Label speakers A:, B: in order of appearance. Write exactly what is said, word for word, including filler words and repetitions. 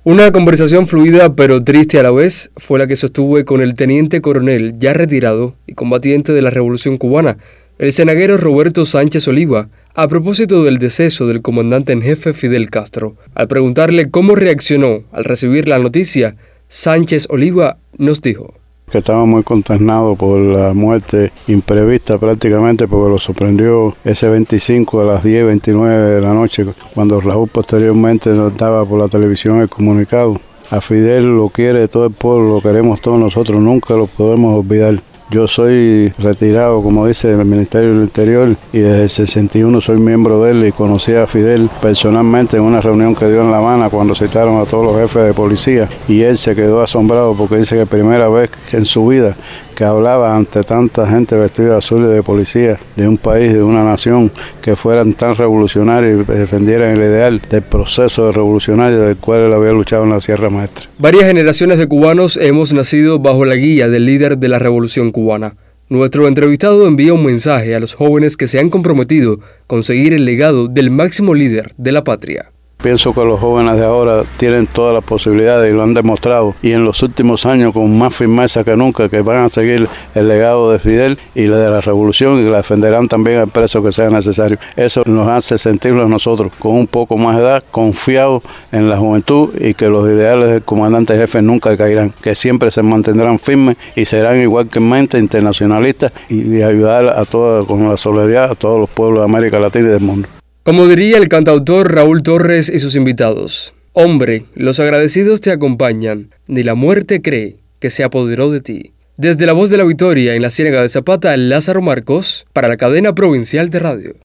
A: Una conversación fluida pero triste a la vez fue la que sostuve con el teniente coronel ya retirado y combatiente de la Revolución Cubana, el senaguero Roberto Sánchez Oliva, a propósito del deceso del comandante en jefe Fidel Castro. Al preguntarle cómo reaccionó al recibir la noticia, Sánchez Oliva nos dijo
B: que estaba muy consternado por la muerte imprevista prácticamente, porque lo sorprendió ese veinticinco a las diez veintinueve de la noche, cuando Raúl posteriormente nos daba por la televisión el comunicado. A Fidel lo quiere todo el pueblo, lo queremos todos nosotros, nunca lo podemos olvidar. Yo soy retirado, como dice el Ministerio del Interior, y desde el sesenta y uno soy miembro de él y conocí a Fidel personalmente en una reunión que dio en La Habana cuando citaron a todos los jefes de policía, y él se quedó asombrado porque dice que primera vez en su vida que hablaba ante tanta gente vestida de azul y de policía de un país, de una nación, que fueran tan revolucionarios y defendieran el ideal del proceso revolucionario del cual él había luchado en la Sierra Maestra.
A: Varias generaciones de cubanos hemos nacido bajo la guía del líder de la Revolución Cubana. Nuestro entrevistado envía un mensaje a los jóvenes que se han comprometido con seguir el legado del máximo líder de la patria.
B: Pienso que los jóvenes de ahora tienen todas las posibilidades y lo han demostrado, y en los últimos años con más firmeza que nunca, que van a seguir el legado de Fidel y la de la revolución, y la defenderán también al precio que sea necesario. Eso nos hace sentirnos nosotros con un poco más de edad, confiados en la juventud, y que los ideales del comandante jefe nunca caerán, que siempre se mantendrán firmes y serán igualmente internacionalistas y, y ayudar a toda, con la solidaridad a todos los pueblos de América Latina y del mundo.
A: Como diría el cantautor Raúl Torres y sus invitados: hombre, los agradecidos te acompañan, ni la muerte cree que se apoderó de ti. Desde la Voz de la Victoria en la Ciénaga de Zapata, Lázaro Marcos, para la cadena provincial de radio.